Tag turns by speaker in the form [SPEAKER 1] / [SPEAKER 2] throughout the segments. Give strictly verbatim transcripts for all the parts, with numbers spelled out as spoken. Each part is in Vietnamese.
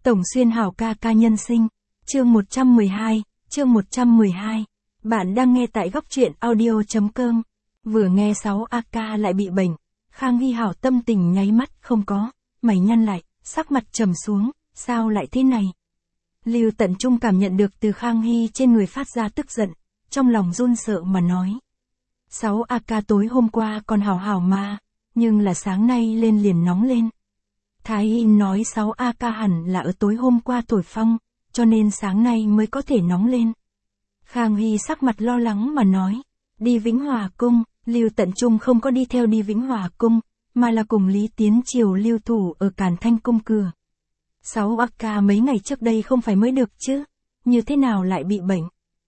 [SPEAKER 1] Tổng Xuyên Hảo ca ca nhân sinh, chương một trăm mười hai, chương một trăm mười hai. Bạn đang nghe tại góc truyện audio chấm com. Vừa nghe sáu a ca lại bị bệnh, Khang Hy Hảo tâm tình nháy mắt không có, mày nhăn lại, sắc mặt trầm xuống, sao lại thế này? Lưu Tận Trung cảm nhận được từ Khang Hy trên người phát ra tức giận, trong lòng run sợ mà nói. sáu a ca tối hôm qua còn hảo hảo mà, nhưng là sáng nay lên liền nóng lên. Thái Y nói sáu a ca hẳn là ở tối hôm qua thổi phong, cho nên sáng nay mới có thể nóng lên. Khang Hy sắc mặt lo lắng mà nói, đi Vĩnh Hòa Cung, Lưu Tận Trung không có đi theo đi Vĩnh Hòa Cung, mà là cùng Lý Tiến Triều lưu thủ ở Càn Thanh Cung cửa. sáu a ca mấy ngày trước đây không phải mới được chứ, như thế nào lại bị bệnh?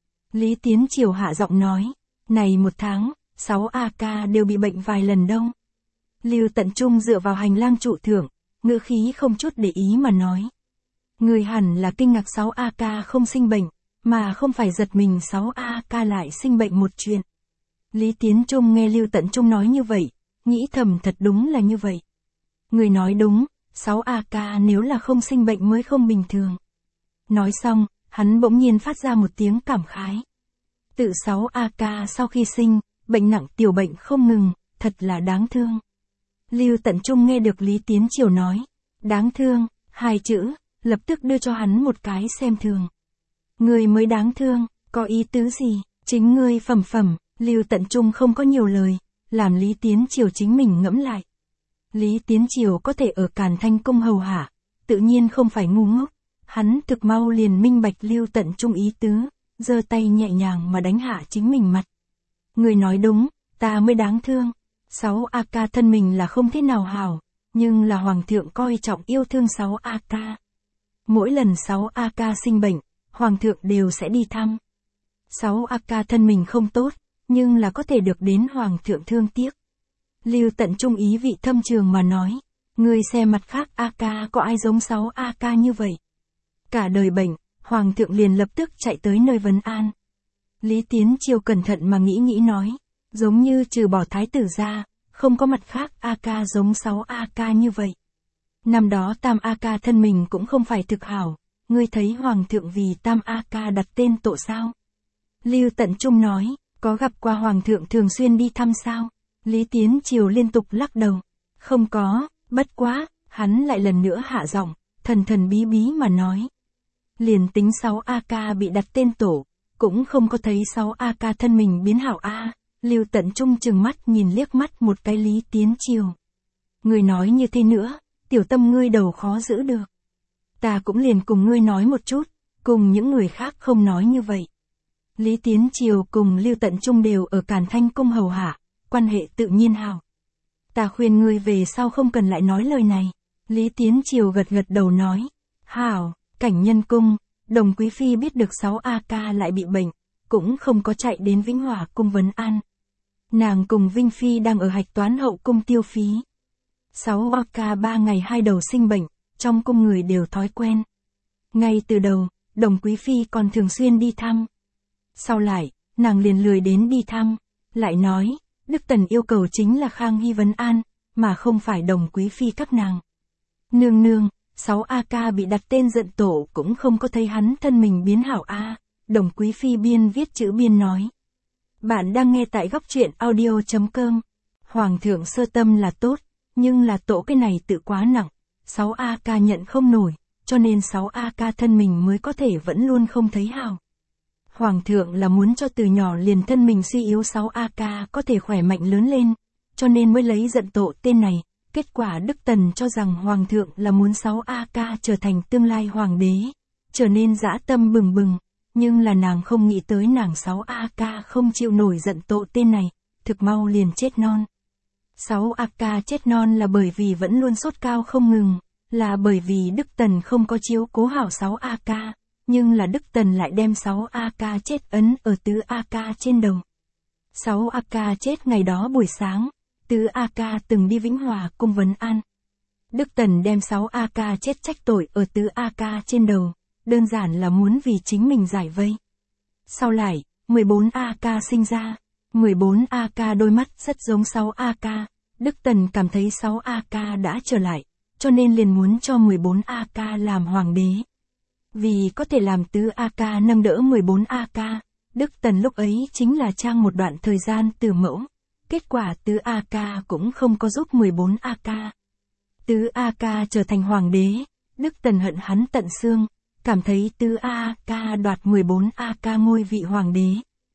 [SPEAKER 1] Lý Tiến Triều hạ giọng nói, này một tháng, sáu a ca đều bị bệnh vài lần đâu. Lưu Tận Trung dựa vào hành lang trụ thượng, ngữ khí không chút để ý mà nói. Người hẳn là kinh ngạc sáu a ca không sinh bệnh, mà không phải giật mình sáu a ca lại sinh bệnh một chuyện. Lý Tiến Trung nghe Lưu Tận Trung nói như vậy, nghĩ thầm thật đúng là như vậy. Người nói đúng, sáu a ca nếu là không sinh bệnh mới không bình thường. Nói xong, hắn bỗng nhiên phát ra một tiếng cảm khái. Tự sáu a ca sau khi sinh, bệnh nặng tiểu bệnh không ngừng, thật là đáng thương. Lưu Tận Trung nghe được Lý Tiến Triều nói, đáng thương, hai chữ, lập tức đưa cho hắn một cái xem thường. Người mới đáng thương, có ý tứ gì, chính ngươi phẩm phẩm, Lưu Tận Trung không có nhiều lời, làm Lý Tiến Triều chính mình ngẫm lại. Lý Tiến Triều có thể ở Càn Thanh Cung hầu hạ, tự nhiên không phải ngu ngốc, hắn thực mau liền minh bạch Lưu Tận Trung ý tứ, giơ tay nhẹ nhàng mà đánh hạ chính mình mặt. Người nói đúng, ta mới đáng thương. sáu a ca thân mình là không thế nào hảo, nhưng là Hoàng thượng coi trọng yêu thương sáu a ca. Mỗi lần sáu a ca sinh bệnh, Hoàng thượng đều sẽ đi thăm. sáu a ca thân mình không tốt, nhưng là có thể được đến Hoàng thượng thương tiếc. Lưu Tận Trung ý vị thâm trường mà nói, người xem mặt khác a ca có ai giống sáu a ca như vậy. Cả đời bệnh, Hoàng thượng liền lập tức chạy tới nơi vấn an. Lý Tiến Triều cẩn thận mà nghĩ nghĩ nói, giống như trừ bỏ thái tử ra, không có mặt khác a ca giống sáu a ca như vậy. Năm đó tam a ca thân mình cũng không phải thực hảo, ngươi thấy Hoàng thượng vì tam a ca đặt tên Tổ sao? Lưu Tận Trung nói, có gặp qua Hoàng thượng thường xuyên đi thăm sao? Lý Tiến Triều liên tục lắc đầu, không có, bất quá, hắn lại lần nữa hạ giọng, thần thần bí bí mà nói. Liền tính sáu a ca bị đặt tên Tổ, cũng không có thấy sáu a ca thân mình biến hảo a. Lưu Tận Trung chừng mắt nhìn liếc mắt một cái Lý Tiến Triều. Người nói như thế nữa, tiểu tâm ngươi đầu khó giữ được. Ta cũng liền cùng ngươi nói một chút, cùng những người khác không nói như vậy. Lý Tiến Triều cùng Lưu Tận Trung đều ở Càn Thanh Cung hầu hạ, quan hệ tự nhiên hảo. Ta khuyên ngươi về sau không cần lại nói lời này. Lý Tiến Triều gật gật đầu nói, hảo, Cảnh Nhân Cung, Đồng Quý Phi biết được sáu a ca lại bị bệnh, cũng không có chạy đến Vĩnh Hòa Cung vấn an. Nàng cùng Vinh Phi đang ở hạch toán hậu cung tiêu phí. sáu a ca ba ngày hai đầu sinh bệnh, trong cung người đều thói quen. Ngay từ đầu, Đồng Quý Phi còn thường xuyên đi thăm. Sau lại, nàng liền lười đến đi thăm, lại nói, Đức Tần yêu cầu chính là Khang Hy vấn an, mà không phải Đồng Quý Phi các nàng. Nương nương, sáu a ca bị đặt tên giận Tổ cũng không có thấy hắn thân mình biến hảo a. Đồng Quý Phi biên viết chữ biên nói. Bạn đang nghe tại góc truyện audio chấm com. Hoàng thượng sơ tâm là tốt, nhưng là Tổ cái này tự quá nặng, sáu a ca nhận không nổi, cho nên sáu a ca thân mình mới có thể vẫn luôn không thấy hảo. Hoàng thượng là muốn cho từ nhỏ liền thân mình suy yếu sáu a ca có thể khỏe mạnh lớn lên, cho nên mới lấy giận Tổ tên này. Kết quả Đức Tần cho rằng Hoàng thượng là muốn sáu a ca trở thành tương lai Hoàng đế, trở nên dã tâm bừng bừng. Nhưng là nàng không nghĩ tới nàng sáu a ca không chịu nổi giận Tổ tên này, thực mau liền chết non. sáu a ca chết non là bởi vì vẫn luôn sốt cao không ngừng, là bởi vì Đức Tần không có chiếu cố hảo sáu a ca, nhưng là Đức Tần lại đem sáu a ca chết ấn ở tứ a ca trên đầu. sáu a ca chết ngày đó buổi sáng, tứ a ca từng đi Vĩnh Hòa Cung vấn an. Đức Tần đem sáu a ca chết trách tội ở tứ a ca trên đầu. Đơn giản là muốn vì chính mình giải vây. Sau lại, mười bốn a ca sinh ra. mười bốn a ca đôi mắt rất giống sáu a ca. Đức Tần cảm thấy sáu a ca đã trở lại. cho nên liền muốn cho mười bốn A Ca làm hoàng đế. Vì có thể làm tứ A Ca nâng đỡ mười bốn A Ca, Đức Tần lúc ấy chính là trang một đoạn thời gian từ mẫu. Kết quả tứ A Ca cũng không có giúp mười bốn A Ca. Tứ A Ca trở thành hoàng đế, Đức Tần hận hắn tận xương, cảm thấy tứ A Ca đoạt mười bốn A Ca ngôi vị hoàng đế.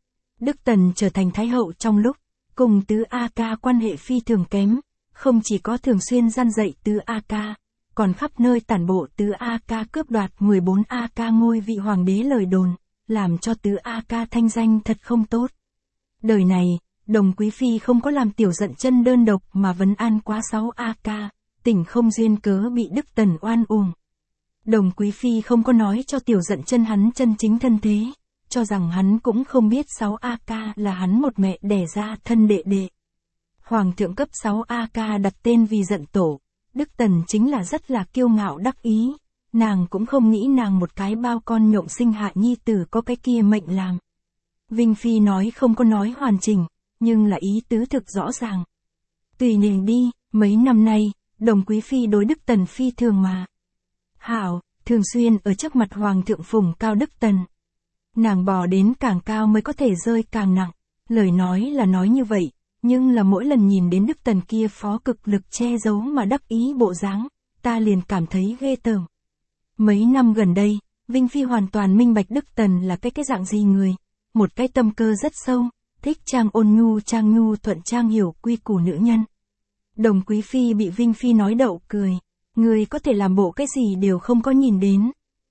[SPEAKER 1] Đức Tần trở thành thái hậu trong lúc, cùng tứ A Ca quan hệ phi thường kém, không chỉ có thường xuyên gian dạy tứ A Ca, còn khắp nơi tản bộ tứ A Ca cướp đoạt mười bốn A Ca ngôi vị hoàng đế lời đồn, làm cho tứ A Ca thanh danh thật không tốt. Đời này, Đồng Quý Phi không có làm Tiểu Dận Chân đơn độc mà vấn an quá sáu A Ca, tỉnh không duyên cớ bị Đức Tần oan uổng. Đồng Quý Phi không có nói cho Tiểu Dận Chân hắn chân chính thân thế, cho rằng hắn cũng không biết sáu A Ca là hắn một mẹ đẻ ra thân đệ đệ. Hoàng thượng cấp sáu A Ca đặt tên vì Dận Tổ, Đức Tần chính là rất là kiêu ngạo đắc ý, nàng cũng không nghĩ nàng một cái bao con nhộng sinh hạ nhi tử có cái kia mệnh làm. Vinh Phi nói không có nói hoàn chỉnh, nhưng là ý tứ thực rõ ràng. Tùy nàng đi, mấy năm nay, Đồng Quý Phi đối Đức Tần phi thường mà hảo, thường xuyên ở trước mặt Hoàng thượng phụng cao Đức Tần. Nàng bò đến càng cao mới có thể rơi càng nặng, lời nói là nói như vậy, nhưng là mỗi lần nhìn đến Đức Tần kia phó cực lực che giấu mà đắc ý bộ dáng, ta liền cảm thấy ghê tởm. Mấy năm gần đây, Vinh Phi hoàn toàn minh bạch Đức Tần là cái cái dạng gì người, một cái tâm cơ rất sâu, thích trang ôn nhu trang nhu thuận trang hiểu quy củ nữ nhân. Đồng Quý Phi bị Vinh Phi nói đậu cười, người có thể làm bộ cái gì đều không có nhìn đến.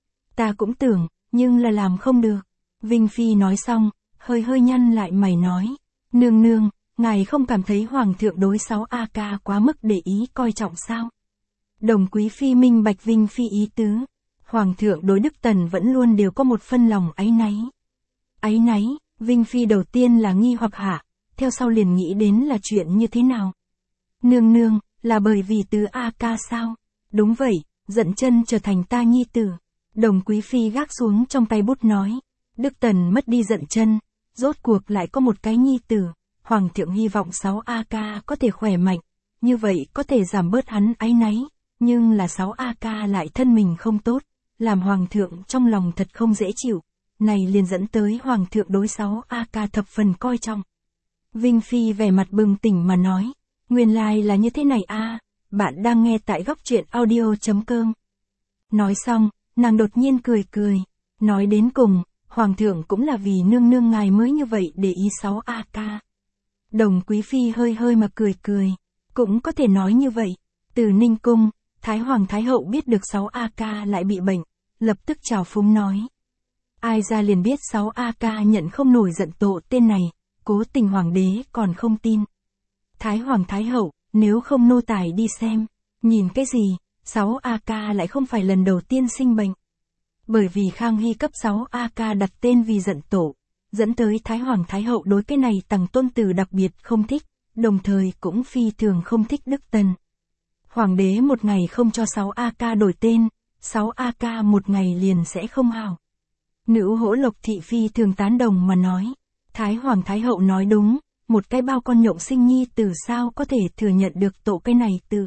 [SPEAKER 1] Ta cũng tưởng, nhưng là làm không được. Vinh Phi nói xong, hơi hơi nhăn lại mày nói, nương nương, ngài không cảm thấy Hoàng thượng đối sáu A Ca quá mức để ý coi trọng sao? Đồng Quý Phi minh bạch Vinh Phi ý tứ, Hoàng thượng đối Đức Tần vẫn luôn đều có một phân lòng áy náy. Áy náy, Vinh Phi đầu tiên là nghi hoặc hạ, theo sau liền nghĩ đến là chuyện như thế nào. Nương nương, là bởi vì tứ A Ca sao? Đúng vậy, Dận Chân trở thành ta nhi tử. Đồng Quý Phi gác xuống trong tay bút nói, Đức Tần mất đi Dận Chân, rốt cuộc lại có một cái nhi tử, Hoàng thượng hy vọng sáu A Ca có thể khỏe mạnh, như vậy có thể giảm bớt hắn áy náy, nhưng là sáu A Ca lại thân mình không tốt, làm Hoàng thượng trong lòng thật không dễ chịu, này liền dẫn tới Hoàng thượng đối sáu A Ca thập phần coi trọng. Vinh Phi vẻ mặt bừng tỉnh mà nói, nguyên lai là như thế này a, bạn đang nghe tại góc truyện audio chấm com. Nói xong, nàng đột nhiên cười cười, nói đến cùng, Hoàng thượng cũng là vì nương nương ngài mới như vậy để ý sáu A Ca. Đồng Quý Phi hơi hơi mà cười cười, cũng có thể nói như vậy. Từ Ninh Cung, Thái Hoàng Thái Hậu biết được sáu A Ca lại bị bệnh, lập tức chào phúng nói. Ai ra liền biết sáu A Ca nhận không nổi Dận Tổ tên này, cố tình Hoàng đế còn không tin. Thái Hoàng Thái Hậu, nếu không nô tài đi xem, nhìn cái gì, sáu A Ca lại không phải lần đầu tiên sinh bệnh. Bởi vì Khang Hy cấp sáu A Ca đặt tên vì Dận Tổ, dẫn tới Thái Hoàng Thái Hậu đối cái này tầng tôn tử đặc biệt không thích, đồng thời cũng phi thường không thích Đức Tần. Hoàng đế một ngày không cho sáu A Ca đổi tên, sáu A Ca một ngày liền sẽ không hảo. Nữ Hỗ Lộc Thị phi thường tán đồng mà nói, Thái Hoàng Thái Hậu nói đúng, một cái bao con nhộng sinh nhi từ sao có thể thừa nhận được tổ cái này từ.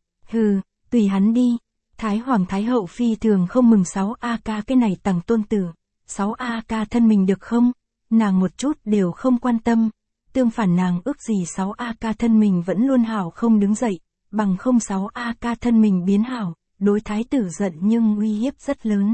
[SPEAKER 1] Hừ, tùy hắn đi. Thái Hoàng Thái Hậu phi thường không mừng sáu A Ca cái này tầng tôn tử, sáu A Ca thân mình được không? Nàng một chút đều không quan tâm, tương phản nàng ước gì sáu A Ca thân mình vẫn luôn hảo không đứng dậy, bằng không sáu A Ca thân mình biến hảo, đối thái tử giận nhưng uy hiếp rất lớn.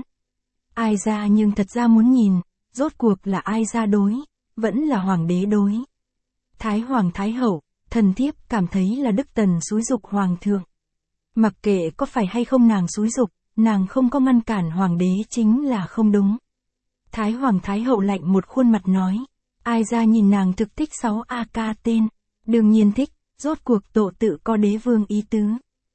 [SPEAKER 1] Ai ra nhưng thật ra muốn nhìn, rốt cuộc là ai ra đối, vẫn là Hoàng đế đối. Thái Hoàng Thái Hậu, thần thiếp cảm thấy là Đức Tần xúi giục Hoàng thượng. Mặc kệ có phải hay không nàng xúi giục, nàng không có ngăn cản Hoàng đế chính là không đúng. Thái Hoàng Thái Hậu lạnh một khuôn mặt nói, ai ra nhìn nàng thực thích sáu A Ca tên, đương nhiên thích, rốt cuộc tổ tự có đế vương ý tứ.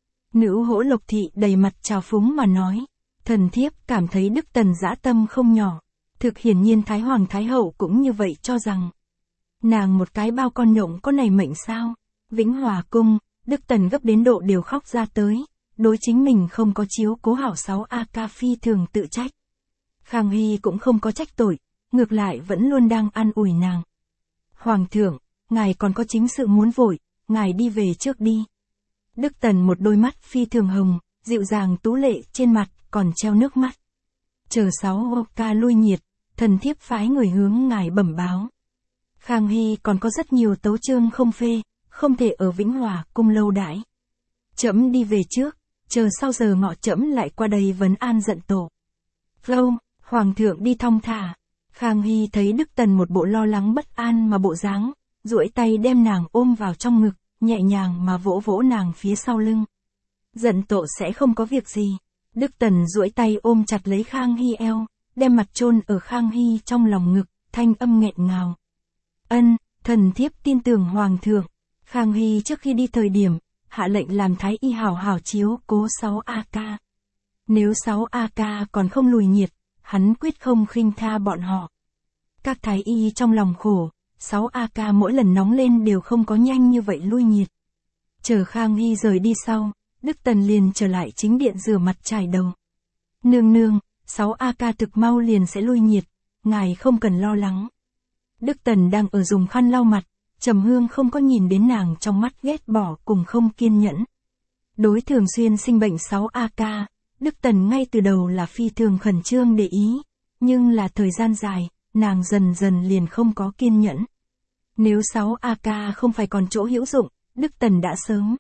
[SPEAKER 1] Nữ Hỗ Lộc Thị đầy mặt trào phúng mà nói, thần thiếp cảm thấy Đức Tần dã tâm không nhỏ, thực hiển nhiên Thái Hoàng Thái Hậu cũng như vậy cho rằng. Nàng một cái bao con nhộng có này mệnh sao? Vĩnh Hòa Cung, Đức Tần gấp đến độ đều khóc ra tới, đối chính mình không có chiếu cố hảo sáu A Ca phi thường tự trách. Khang Hy cũng không có trách tội, ngược lại vẫn luôn đang an ủi nàng. Hoàng thượng, ngài còn có chính sự muốn vội, ngài đi về trước đi. Đức Tần một đôi mắt phi thường hồng, dịu dàng tú lệ trên mặt còn treo nước mắt. Chờ sáu ca lui nhiệt, thần thiếp phái người hướng ngài bẩm báo. Khang Hy còn có rất nhiều tấu chương không phê, không thể ở Vĩnh Hòa cung lâu đãi. Trẫm đi về trước, chờ sau giờ ngọ trẫm lại qua đây vấn an giận tổ. Vâng, Hoàng thượng đi thong thả. Khang Hy thấy Đức Tần một bộ lo lắng bất an mà bộ dáng, duỗi tay đem nàng ôm vào trong ngực, nhẹ nhàng mà vỗ vỗ nàng phía sau lưng. Giận tổ sẽ không có việc gì. Đức Tần duỗi tay ôm chặt lấy Khang Hy eo, đem mặt chôn ở Khang Hy trong lòng ngực, thanh âm nghẹn ngào. Ân, thần thiếp tin tưởng Hoàng thượng. Khang Hy trước khi đi thời điểm, hạ lệnh làm thái y hảo hảo chiếu cố sáu A ca. Nếu sáu A ca còn không lùi nhiệt, hắn quyết không khinh tha bọn họ. Các thái y trong lòng khổ, sáu A ca mỗi lần nóng lên đều không có nhanh như vậy lui nhiệt. Chờ Khang Hy rời đi sau, Đức Tần liền trở lại chính điện rửa mặt chải đầu. Nương nương, sáu A ca thực mau liền sẽ lui nhiệt, ngài không cần lo lắng. Đức Tần đang ở dùng khăn lau mặt, Trầm Hương không có nhìn đến nàng trong mắt ghét bỏ cùng không kiên nhẫn. Đối thường xuyên sinh bệnh sáu A ca, Đức Tần ngay từ đầu là phi thường khẩn trương để ý, nhưng là thời gian dài, nàng dần dần liền không có kiên nhẫn. Nếu sáu A ca không phải còn chỗ hữu dụng, Đức Tần đã sớm.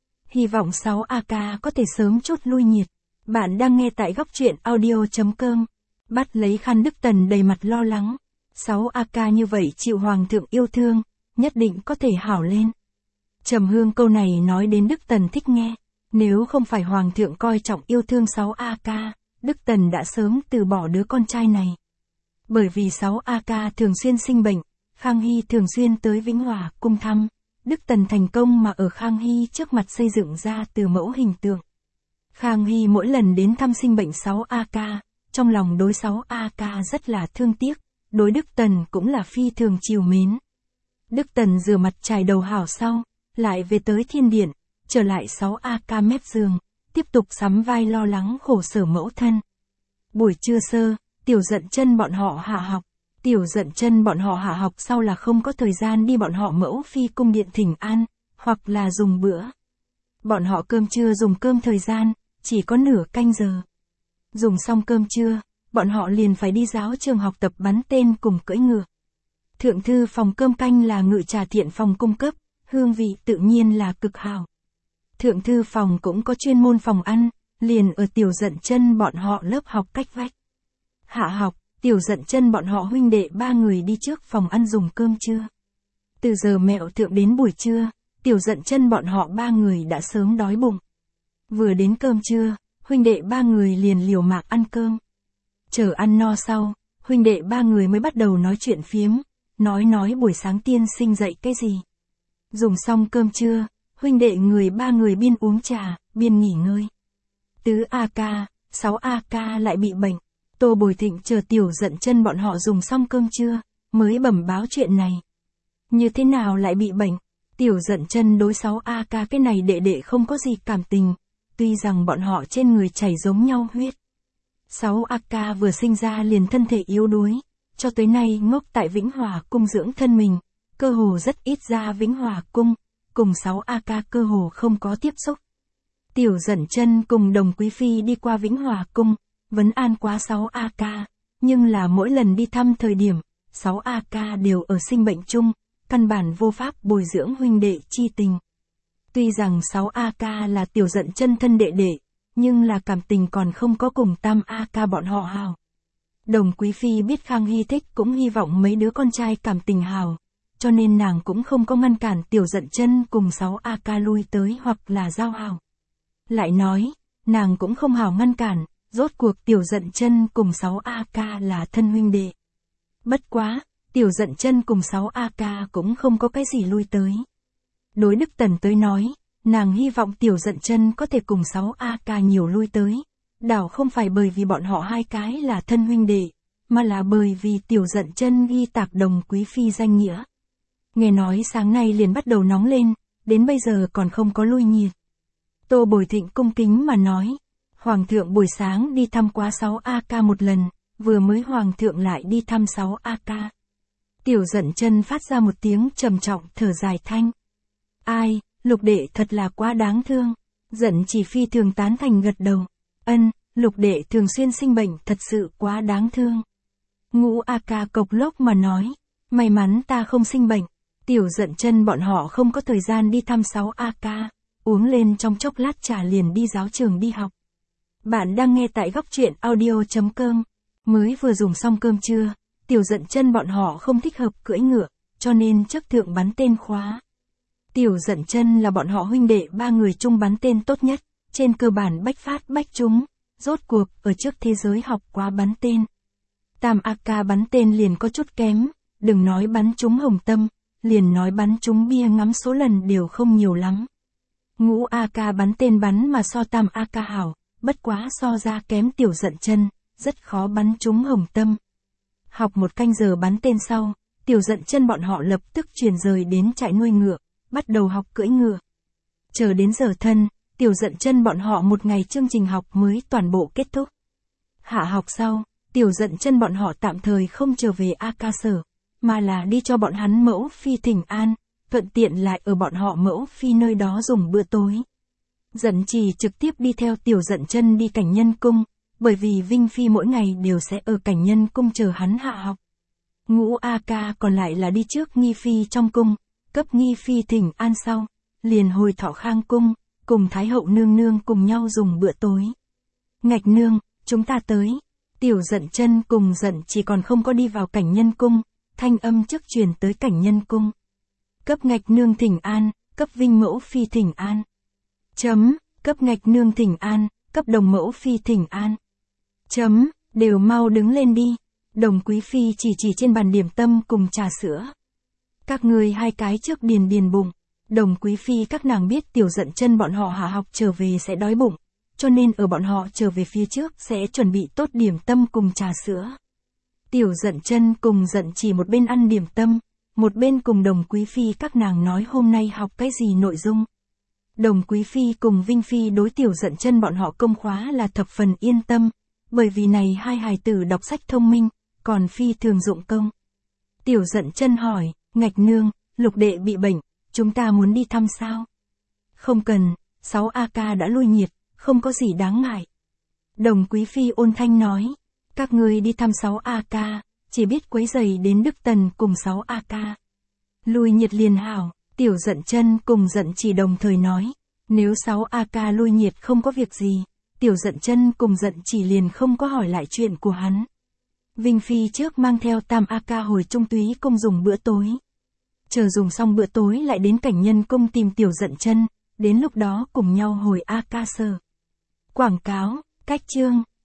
[SPEAKER 1] Hy vọng sáu A ca có thể sớm chút lui nhiệt. Bạn đang nghe tại góc truyện audio chấm com. Bắt lấy khăn Đức Tần đầy mặt lo lắng. sáu A ca như vậy chịu Hoàng thượng yêu thương, nhất định có thể hảo lên. Trầm Hương câu này nói đến Đức Tần thích nghe. Nếu không phải Hoàng thượng coi trọng yêu thương sáu A ca, Đức Tần đã sớm từ bỏ đứa con trai này. Bởi vì sáu A ca thường xuyên sinh bệnh, Khang Hy thường xuyên tới Vĩnh Hòa cung thăm. Đức Tần thành công mà ở Khang Hy trước mặt xây dựng ra từ mẫu hình tượng. Khang Hy mỗi lần đến thăm sinh bệnh sáu A ca, trong lòng đối sáu A ca rất là thương tiếc, đối Đức Tần cũng là phi thường chiều mến. Đức Tần rửa mặt chải đầu hảo sau, lại về tới thiên điện, trở lại sáu A ca mép giường, tiếp tục sắm vai lo lắng khổ sở mẫu thân. Buổi trưa sơ, Tiểu Dận Chân bọn họ hạ học. Tiểu Dận Chân bọn họ hạ học sau là không có thời gian đi bọn họ mẫu phi cung điện thỉnh an, hoặc là dùng bữa. Bọn họ cơm trưa dùng cơm thời gian, chỉ có nửa canh giờ. Dùng xong cơm trưa, bọn họ liền phải đi giáo trường học tập bắn tên cùng cưỡi ngựa. Thượng thư phòng cơm canh là Ngự Trà Thiện phòng cung cấp, hương vị tự nhiên là cực hảo. Thượng thư phòng cũng có chuyên môn phòng ăn, liền ở Tiểu Dận Chân bọn họ lớp học cách vách. Hạ học, Tiểu Dận Chân bọn họ huynh đệ ba người đi trước phòng ăn dùng cơm trưa. Từ giờ mẹo thượng đến buổi trưa, Tiểu Dận Chân bọn họ ba người đã sớm đói bụng. Vừa đến cơm trưa, huynh đệ ba người liền liều mạng ăn cơm. Chờ ăn no sau, huynh đệ ba người mới bắt đầu nói chuyện phiếm, nói nói buổi sáng tiên sinh dạy cái gì. Dùng xong cơm trưa, huynh đệ người ba người biên uống trà, biên nghỉ ngơi. Tứ A ca, sáu A ca lại bị bệnh. Tô Bồi Thịnh chờ Tiểu Dận Chân bọn họ dùng xong cơm trưa, mới bẩm báo chuyện này. Như thế nào lại bị bệnh? Tiểu Dận Chân đối sáu A ca cái này đệ đệ không có gì cảm tình, tuy rằng bọn họ trên người chảy giống nhau huyết. sáu A ca vừa sinh ra liền thân thể yếu đuối, cho tới nay ngốc tại Vĩnh Hòa cung dưỡng thân mình, cơ hồ rất ít ra Vĩnh Hòa cung, cùng sáu A ca cơ hồ không có tiếp xúc. Tiểu Dận Chân cùng Đồng Quý Phi đi qua Vĩnh Hòa cung, vấn an quá sáu A ca, nhưng là mỗi lần đi thăm thời điểm, sáu A ca đều ở sinh bệnh chung, căn bản vô pháp bồi dưỡng huynh đệ chi tình. Tuy rằng sáu A ca là Tiểu Dận Chân thân đệ đệ, nhưng là cảm tình còn không có cùng tam A ca bọn họ hào. Đồng Quý Phi biết Khang Hy thích cũng hy vọng mấy đứa con trai cảm tình hào, cho nên nàng cũng không có ngăn cản Tiểu Dận Chân cùng sáu A ca lui tới hoặc là giao hào. Lại nói, nàng cũng không hào ngăn cản, rốt cuộc Tiểu Dận Chân cùng sáu A ca là thân huynh đệ. Bất quá, Tiểu Dận Chân cùng sáu A ca cũng không có cái gì lui tới. Đối Đức Tần tới nói, nàng hy vọng Tiểu Dận Chân có thể cùng sáu A ca nhiều lui tới. Đảo không phải bởi vì bọn họ hai cái là thân huynh đệ, mà là bởi vì Tiểu Dận Chân ghi tạc Đồng Quý Phi danh nghĩa. Nghe nói sáng nay liền bắt đầu nóng lên, đến bây giờ còn không có lui nhiệt. Tô Bồi Thịnh cung kính mà nói, Hoàng thượng buổi sáng đi thăm quá sáu A ca một lần, vừa mới Hoàng thượng lại đi thăm sáu A ca. Tiểu Dận Chân phát ra một tiếng trầm trọng thở dài thanh. Ai, lục đệ thật là quá đáng thương. Giận chỉ phi thường tán thành gật đầu. Ân, lục đệ thường xuyên sinh bệnh thật sự quá đáng thương. Ngũ A Ca cộc lốc mà nói. May mắn ta không sinh bệnh. Tiểu Giận Chân bọn họ không có thời gian đi thăm sáu A Ca. Uống lên trong chốc lát trà liền đi giáo trường đi học. Bạn đang nghe tại góc truyện audio.com. Mới vừa dùng xong cơm trưa, Tiểu Giận Chân bọn họ không thích hợp cưỡi ngựa, cho nên trước thượng bắn tên khóa. Tiểu Giận Chân là bọn họ huynh đệ ba người chung bắn tên tốt nhất, trên cơ bản bách phát bách trúng, rốt cuộc ở trước thế giới học quá bắn tên. Tam A Ca bắn tên liền có chút kém, đừng nói bắn trúng hồng tâm, liền nói bắn trúng bia ngắm số lần đều không nhiều lắm. Ngũ A Ca bắn tên bắn mà so Tam A Ca hảo, bất quá so ra kém Tiểu Giận Chân, rất khó bắn trúng hồng tâm. Học một canh giờ bắn tên sau, Tiểu Giận Chân bọn họ lập tức chuyển rời đến trại nuôi ngựa, bắt đầu học cưỡi ngựa. Chờ đến giờ thân, Tiểu Giận Chân bọn họ một ngày chương trình học mới toàn bộ kết thúc. Hạ học sau, Tiểu Giận Chân bọn họ tạm thời không trở về A Ca sở, mà là đi cho bọn hắn mẫu phi thỉnh an, thuận tiện lại ở bọn họ mẫu phi nơi đó dùng bữa tối. Giận Chỉ trực tiếp đi theo Tiểu Giận Chân đi Cảnh Nhân cung, bởi vì Vinh Phi mỗi ngày đều sẽ ở Cảnh Nhân cung chờ hắn hạ học. Ngũ A Ca còn lại là đi trước Nghi Phi trong cung, cấp Nghi Phi thỉnh an sau, liền hồi Thọ Khang cung, cùng Thái hậu nương nương cùng nhau dùng bữa tối. Ngạch nương, chúng ta tới. Tiểu Giận Chân cùng Giận Chỉ còn không có đi vào Cảnh Nhân cung, thanh âm trước truyền tới Cảnh Nhân cung. Cấp Ngạch nương thỉnh an, cấp Vinh mẫu phi thỉnh an. Chấm, cấp Ngạch nương thỉnh an, cấp Đồng mẫu phi thỉnh an. Chấm, đều mau đứng lên đi. Đồng quý phi chỉ chỉ trên bàn điểm tâm cùng trà sữa. Các ngươi hai cái trước điền điền bụng. Đồng quý phi các nàng biết Tiểu Giận Chân bọn họ hạ học trở về sẽ đói bụng, cho nên ở bọn họ trở về phía trước sẽ chuẩn bị tốt điểm tâm cùng trà sữa. Tiểu Giận Chân cùng Giận Chỉ một bên ăn điểm tâm, một bên cùng Đồng quý phi các nàng nói hôm nay học cái gì nội dung. Đồng quý phi cùng Vinh Phi đối Tiểu Giận Chân bọn họ công khóa là thập phần yên tâm, bởi vì này hai hài tử đọc sách thông minh, còn phi thường dụng công. Tiểu Giận Chân hỏi, Ngạch nương, lục đệ bị bệnh, chúng ta muốn đi thăm sao? Không cần, sáu A Ca đã lui nhiệt, không có gì đáng ngại. Đồng quý phi ôn thanh nói, các ngươi đi thăm sáu A Ca, chỉ biết quấy rầy đến Đức Tần cùng sáu A Ca. Lui nhiệt liền hảo, Tiểu Giận Chân cùng Giận Chỉ đồng thời nói, nếu sáu A Ca lui nhiệt không có việc gì, Tiểu Giận Chân cùng Giận Chỉ liền không có hỏi lại chuyện của hắn. Vinh Phi trước mang theo Tam A Ca hồi Trung Túy cung dùng bữa tối. Chờ dùng xong bữa tối lại đến Cảnh Nhân cung tìm Tiểu Giận Chân, đến lúc đó cùng nhau hồi A Ca sở. Quảng cáo, cách chương,